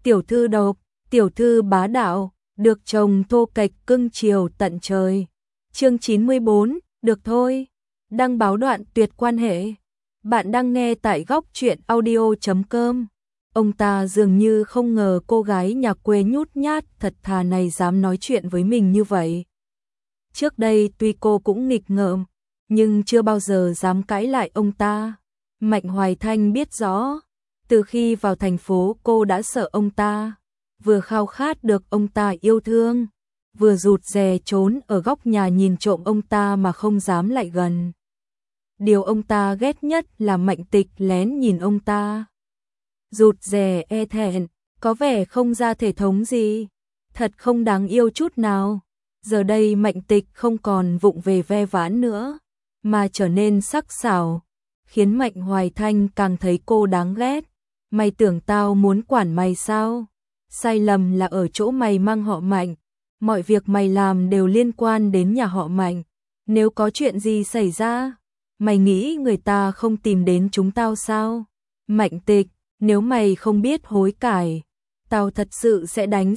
tiểu thư độc, tiểu thư bá đạo, được chồng thô kệch cưng chiều tận trời. Chương 94, được thôi. Đăng báo đoạn tuyệt quan hệ. Bạn đang nghe tại góc truyện audio.com. Ông ta dường như không ngờ cô gái nhà quê nhút nhát thật thà này dám nói chuyện với mình như vậy. Trước đây tuy cô cũng nghịch ngợm, nhưng chưa bao giờ dám cãi lại ông ta. Mạnh Hoài Thanh biết rõ, từ khi vào thành phố cô đã sợ ông ta, vừa khao khát được ông ta yêu thương, vừa rụt rè trốn ở góc nhà nhìn trộm ông ta mà không dám lại gần. Điều ông ta ghét nhất là Mạnh Tịch lén nhìn ông ta. Rụt rè e thẹn, có vẻ không ra thể thống gì, thật không đáng yêu chút nào. Giờ đây Mạnh Tịch không còn vụng về ve vãn nữa, mà trở nên sắc sảo, khiến Mạnh Hoài Thanh càng thấy cô đáng ghét. Mày tưởng tao muốn quản mày sao? Sai lầm là ở chỗ mày mang họ Mạnh, mọi việc mày làm đều liên quan đến nhà họ Mạnh. Nếu có chuyện gì xảy ra, mày nghĩ người ta không tìm đến chúng tao sao? Mạnh Tịch, nếu mày không biết hối cải, tao thật sự sẽ đánh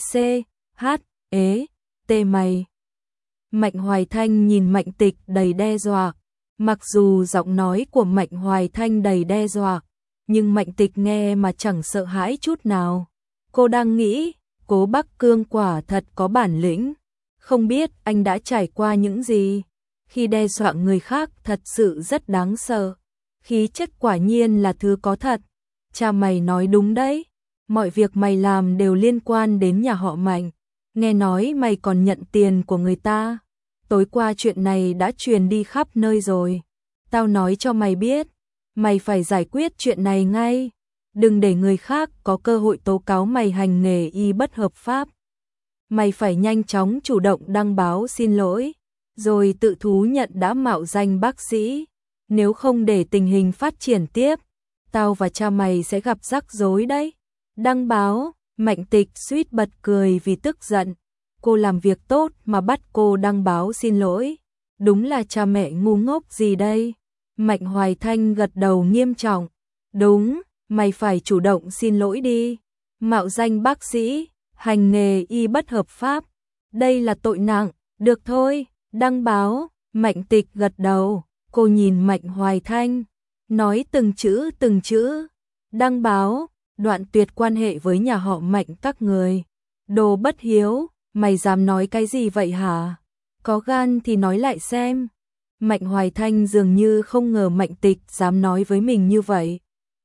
C.H.E.T mày. Mạnh Hoài Thanh nhìn Mạnh Tịch đầy đe dọa. Mặc dù giọng nói của Mạnh Hoài Thanh đầy đe dọa, nhưng Mạnh Tịch nghe mà chẳng sợ hãi chút nào. Cô đang nghĩ, Cố Bắc Cương quả thật có bản lĩnh. Không biết anh đã trải qua những gì. Khi đe dọa người khác thật sự rất đáng sợ. Khí chất quả nhiên là thứ có thật. Cha mày nói đúng đấy. Mọi việc mày làm đều liên quan đến nhà họ Mạnh. Nghe nói mày còn nhận tiền của người ta. Tối qua chuyện này đã truyền đi khắp nơi rồi. Tao nói cho mày biết, mày phải giải quyết chuyện này ngay. Đừng để người khác có cơ hội tố cáo mày hành nghề y bất hợp pháp. Mày phải nhanh chóng chủ động đăng báo xin lỗi, rồi tự thú nhận đã mạo danh bác sĩ. Nếu không để tình hình phát triển tiếp, tao và cha mày sẽ gặp rắc rối đấy. Đăng báo, Mạnh Tịch suýt bật cười vì tức giận. Cô làm việc tốt mà bắt cô đăng báo xin lỗi. Đúng là cha mẹ ngu ngốc gì đây? Mạnh Hoài Thanh gật đầu nghiêm trọng. Đúng, mày phải chủ động xin lỗi đi. Mạo danh bác sĩ, hành nghề y bất hợp pháp. Đây là tội nặng, được thôi, đăng báo. Mạnh Tịch gật đầu, cô nhìn Mạnh Hoài Thanh, nói từng chữ. Đăng báo, đoạn tuyệt quan hệ với nhà họ Mạnh các người. Đồ bất hiếu. Mày dám nói cái gì vậy hả? Có gan thì nói lại xem. Mạnh Hoài Thanh dường như không ngờ Mạnh Tịch dám nói với mình như vậy.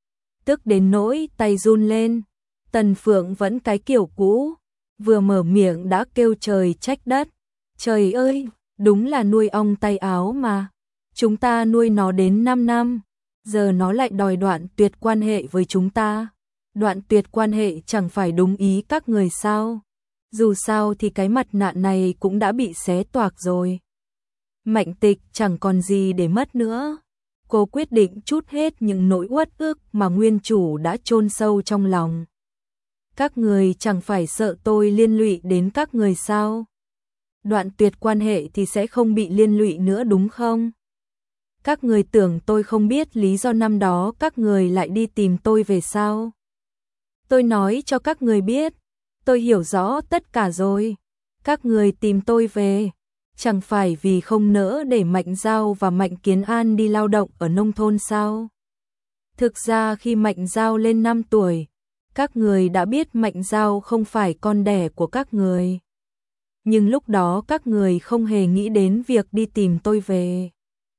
Tức đến nỗi tay run lên. Tần Phượng vẫn cái kiểu cũ, vừa mở miệng đã kêu trời trách đất. Trời ơi, đúng là nuôi ong tay áo mà. Chúng ta nuôi nó đến 5 năm, giờ nó lại đòi đoạn tuyệt quan hệ với chúng ta. Đoạn tuyệt quan hệ chẳng phải đúng ý các người sao? Dù sao thì cái mặt nạ này cũng đã bị xé toạc rồi. Mạnh Tịch chẳng còn gì để mất nữa. Cô quyết định trút hết những nỗi uất ức mà nguyên chủ đã chôn sâu trong lòng. Các người chẳng phải sợ tôi liên lụy đến các người sao? Đoạn tuyệt quan hệ thì sẽ không bị liên lụy nữa đúng không? Các người tưởng tôi không biết lý do năm đó các người lại đi tìm tôi về sao? Tôi nói cho các người biết. Tôi hiểu rõ tất cả rồi. Các người tìm tôi về, chẳng phải vì không nỡ để Mạnh Giao và Mạnh Kiến An đi lao động ở nông thôn sao? Thực ra khi Mạnh Giao lên 5 tuổi, các người đã biết Mạnh Giao không phải con đẻ của các người. Nhưng lúc đó các người không hề nghĩ đến việc đi tìm tôi về.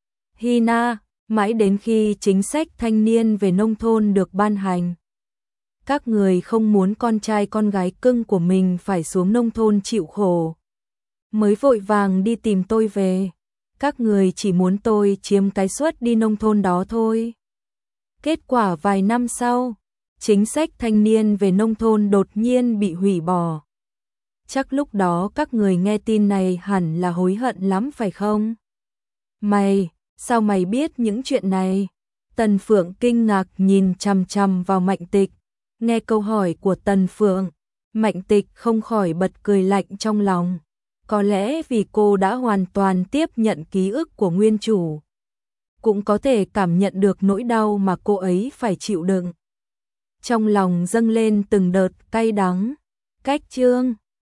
Hina, mãi đến khi chính sách thanh niên về nông thôn được ban hành, các người không muốn con trai con gái cưng của mình phải xuống nông thôn chịu khổ, mới vội vàng đi tìm tôi về. Các người chỉ muốn tôi chiếm cái suất đi nông thôn đó thôi. Kết quả vài năm sau, chính sách thanh niên về nông thôn đột nhiên bị hủy bỏ. Chắc lúc đó các người nghe tin này hẳn là hối hận lắm phải không? Mày, sao mày biết những chuyện này? Tần Phượng kinh ngạc nhìn chằm chằm vào Mạnh Tịch. Nghe câu hỏi của Tần Phượng, Mạnh Tịch không khỏi bật cười lạnh trong lòng. Có lẽ vì cô đã hoàn toàn tiếp nhận ký ức của nguyên chủ, cũng có thể cảm nhận được nỗi đau mà cô ấy phải chịu đựng. trong lòng dâng lên từng đợt cay đắng. Cách chương